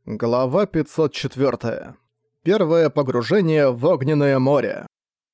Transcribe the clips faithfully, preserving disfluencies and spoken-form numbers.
Глава пятьсот четыре. Первое погружение в огненное море.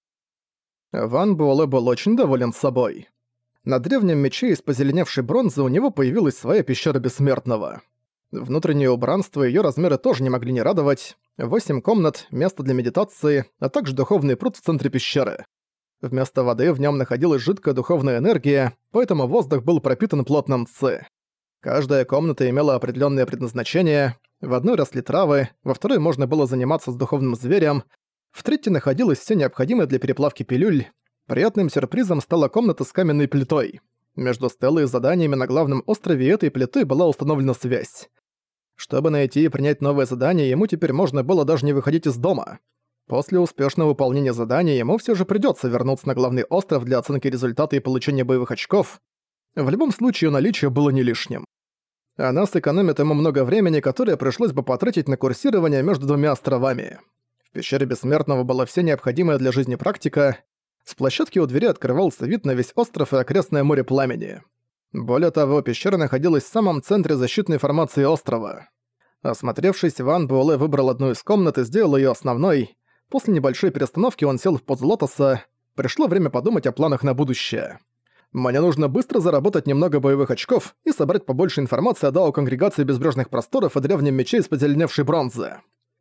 Ван Буэлэ был очень доволен собой. На древнем мече из позеленевшей бронзы у него появилась своя пещера бессмертного. Внутреннее убранство и её размеры тоже не могли не радовать. Восемь комнат, место для медитации, а также духовный пруд в центре пещеры. Вместо воды в нём находилась жидкая духовная энергия, поэтому воздух был пропитан плотным ци. Каждая комната имела определённое предназначение. В одной росли травы, во второй можно было заниматься с духовным зверем, в третьей находилось всё необходимое для переплавки пилюль. Приятным сюрпризом стала комната с каменной плитой. Между стелой и заданиями на главном острове этой плиты была установлена связь. Чтобы найти и принять новое задание, ему теперь можно было даже не выходить из дома. После успешного выполнения задания ему всё же придётся вернуться на главный остров для оценки результата и получения боевых очков. В любом случае, наличие было не лишним. Она сэкономит ему много времени, которое пришлось бы потратить на курсирование между двумя островами. В пещере Бессмертного было все необходимое для жизни практика. С площадки у двери открывался вид на весь остров и окрестное море пламени. Более того, пещера находилась в самом центре защитной формации острова. Осмотревшись, Ван Буэлэ выбрал одну из комнат и сделал её основной. После небольшой перестановки он сел в позу лотоса. Пришло время подумать о планах на будущее. Мне нужно быстро заработать немного боевых очков и собрать побольше информации о Дао Конгрегации Безбрежных Просторов и древнем мече из позеленевшей бронзы.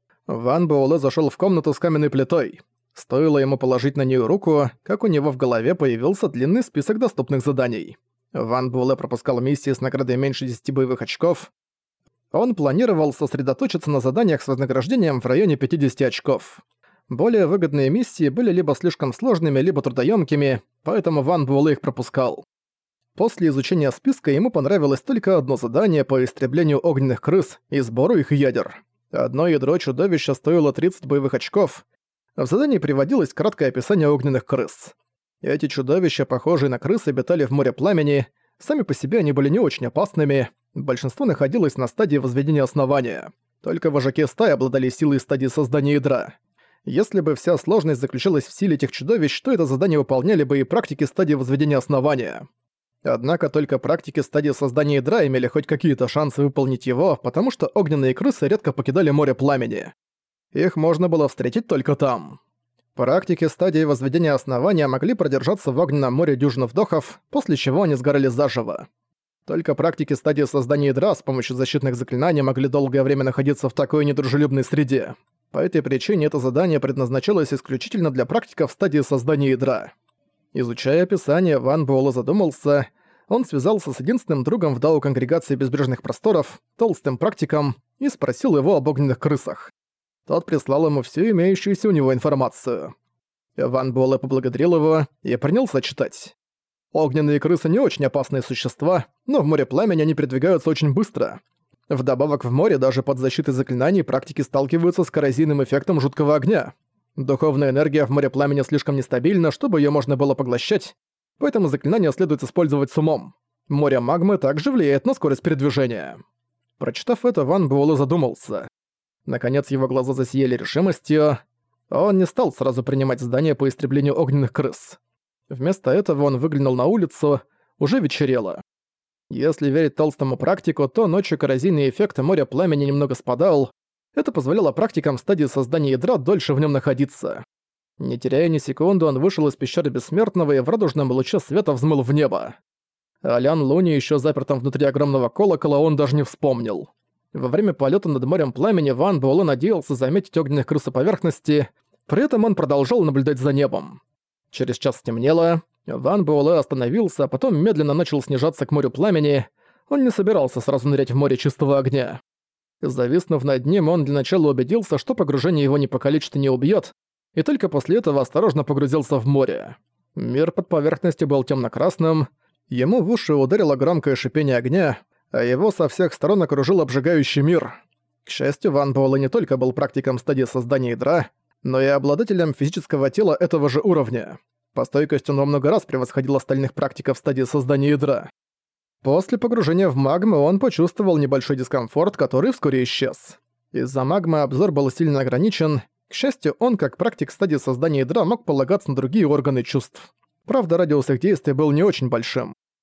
Ван Буэлэ зашёл в комнату с каменной плитой. Стоило ему положить на неё руку, как у него в голове появился длинный список доступных заданий. Ван Буэлэ пропускал миссии с наградой меньше десяти боевых очков. Он планировал сосредоточиться на заданиях с вознаграждением в районе пятидесяти очков. Более выгодные миссии были либо слишком сложными, либо трудоемкими, поэтому Ван Буэлэ их пропускал. После изучения списка ему понравилось только одно задание по истреблению огненных крыс и сбору их ядер. Одно ядро чудовища стоило тридцать боевых очков. В задании приводилось краткое описание огненных крыс. Эти чудовища, похожие на крыс, обитали в море пламени. Сами по себе они были не очень опасными. Большинство находилось на стадии возведения основания. Только вожаки стаи обладали силой стадии создания ядра. Если бы вся сложность заключалась в силе этих чудовищ, то это задание выполняли бы и практики стадии возведения основания. Однако только практики стадии создания ядра имели хоть какие-то шансы выполнить его, потому что огненные крысы редко покидали море пламени. Их можно было встретить только там. Практики стадии возведения основания могли продержаться в огненном море дюжину вдохов, после чего они сгорали заживо. Только практики стадии создания ядра с помощью защитных заклинаний могли долгое время находиться в такой недружелюбной среде. По этой причине это задание предназначалось исключительно для практиков в стадии создания ядра. Изучая описание, Ван Буэлэ задумался. Он связался с единственным другом в Дао Конгрегации Безбрежных Просторов, толстым практиком, и спросил его об огненных крысах. Тот прислал ему всю имеющуюся у него информацию. Ван Буэлэ поблагодарил его и принялся читать. Огненные крысы не очень опасные существа, но в море пламени они передвигаются очень быстро. Вдобавок в море даже под защитой заклинаний практики сталкиваются с коррозийным эффектом жуткого огня. Духовная энергия в море пламени слишком нестабильна, чтобы её можно было поглощать, поэтому заклинания следует использовать с умом. Море магмы также влияет на скорость передвижения. Прочитав это, Ван Буэлэ задумался. Наконец его глаза засияли решимостью. Он не стал сразу принимать задание по истреблению огненных крыс. Вместо этого он выглянул на улицу, уже вечерело. Если верить толстому практику, то ночью коррозийный эффект моря пламени немного спадал. Это позволяло практикам стадии создания ядра дольше в нем находиться. Не теряя ни секунды, он вышел из пещеры Бессмертного и в радужном луче света взмыл в небо. О Лян Луне, еще запертом внутри огромного колокола, он даже не вспомнил. Во время полета над морем пламени Ван Буэлэ надеялся заметить огненных крыс у поверхности, при этом он продолжал наблюдать за небом. Через час стемнело. Ван Буэлэ остановился, а потом медленно начал снижаться к морю пламени. Он не собирался сразу нырять в море чистого огня. Зависнув над ним, он для начала убедился, что погружение его не покалечит и не убьёт, и только после этого осторожно погрузился в море. Мир под поверхностью был тёмно-красным, ему в уши ударило громкое шипение огня, а его со всех сторон окружил обжигающий мир. К счастью, Ван Буэлэ не только был практиком стадии создания ядра, но и обладателем физического тела этого же уровня. По стойкости он во много раз превосходил остальных практиков в стадии создания ядра. После погружения в магму он почувствовал небольшой дискомфорт, который вскоре исчез. Из-за магмы обзор был сильно ограничен. К счастью, он, как практик стадии создания ядра, мог полагаться на другие органы чувств. Правда, радиус их действия был не очень большим.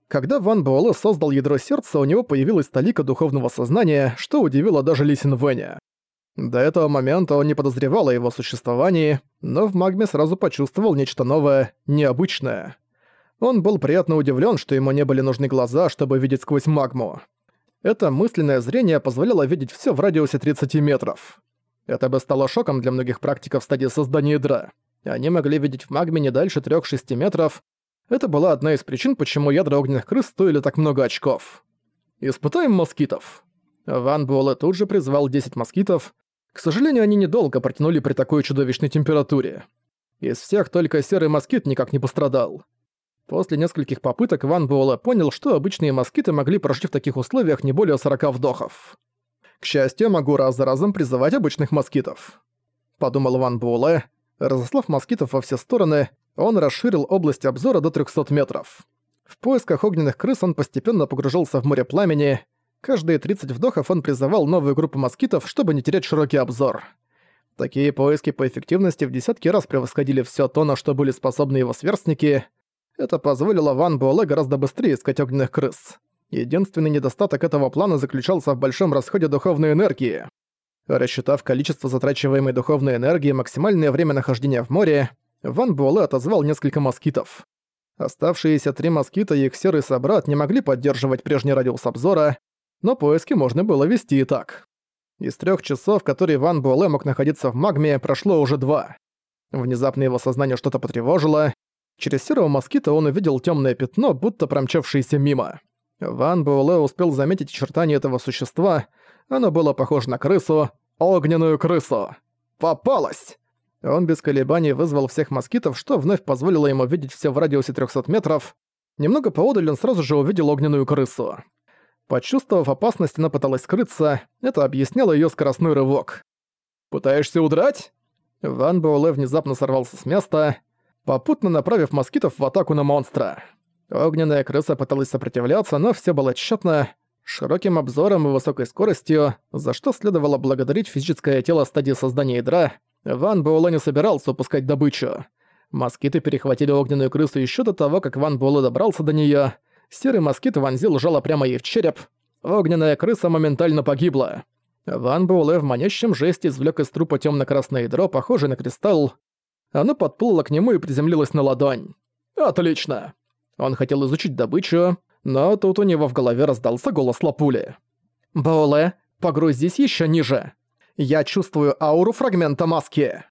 Когда Ван Буэлэ создал ядро сердца, у него появилась талика духовного сознания, что удивило даже Ли Синвэня. До этого момента он не подозревал о его существовании, но в магме сразу почувствовал нечто новое, необычное. Он был приятно удивлен, что ему не были нужны глаза, чтобы видеть сквозь магму. Это мысленное зрение позволяло видеть все в радиусе тридцати метров. Это бы стало шоком для многих практиков в стадии создания ядра. Они могли видеть в магме не дальше трёх-шести метров. Это была одна из причин, почему ядра огненных крыс стоили так много очков. Испытаем москитов. Ван Буэлэ тут же призвал десять москитов. К сожалению, они недолго протянули при такой чудовищной температуре. Из всех только серый москит никак не пострадал. После нескольких попыток Ван Буэлэ понял, что обычные москиты могли прожить в таких условиях не более сорока вдохов. К счастью, могу раз за разом призывать обычных москитов. Подумал Ван Буэлэ. Разослав москитов во все стороны, он расширил область обзора до трёхсот метров. В поисках огненных крыс он постепенно погружался в море пламени. Каждые тридцать вдохов он призывал новую группу москитов, чтобы не терять широкий обзор. Такие поиски по эффективности в десятки раз превосходили всё то, на что были способны его сверстники. Это позволило Ван Буэлэ гораздо быстрее искать огненных крыс. Единственный недостаток этого плана заключался в большом расходе духовной энергии. Рассчитав количество затрачиваемой духовной энергии и максимальное время нахождения в море, Ван Буэлэ отозвал несколько москитов. Оставшиеся три москита и их серый собрат не могли поддерживать прежний радиус обзора, но поиски можно было вести и так. Из трех часов, которые Ван Буэлэ мог находиться в магме, прошло уже два. Внезапно его сознание что-то потревожило. Через серого москита он увидел темное пятно, будто промчавшееся мимо. Ван Буэлэ успел заметить очертания этого существа. Оно было похоже на крысу, огненную крысу. Попалась! Он без колебаний вызвал всех москитов, что вновь позволило ему видеть все в радиусе трёхсот метров. Немного поодаль он сразу же увидел огненную крысу. Почувствовав опасность, она пыталась скрыться. Это объясняло её скоростной рывок. «Пытаешься удрать?» Ван Буэлэ внезапно сорвался с места, попутно направив москитов в атаку на монстра. Огненная крыса пыталась сопротивляться, но всё было тщетно. Широким обзором и высокой скоростью, за что следовало благодарить физическое тело стадии создания ядра, Ван Буэлэ не собирался упускать добычу. Москиты перехватили огненную крысу ещё до того, как Ван Буэлэ добрался до неё. Серый москит вонзил жало прямо ей в череп. Огненная крыса моментально погибла. Ван Буэлэ в манящем жесте извлёк из трупа тёмно-красное ядро, похожее на кристалл. Оно подплыло к нему и приземлилось на ладонь. «Отлично!» Он хотел изучить добычу, но тут у него в голове раздался голос Лапули. «Буэлэ, погрузись ещё ниже. Я чувствую ауру фрагмента маски».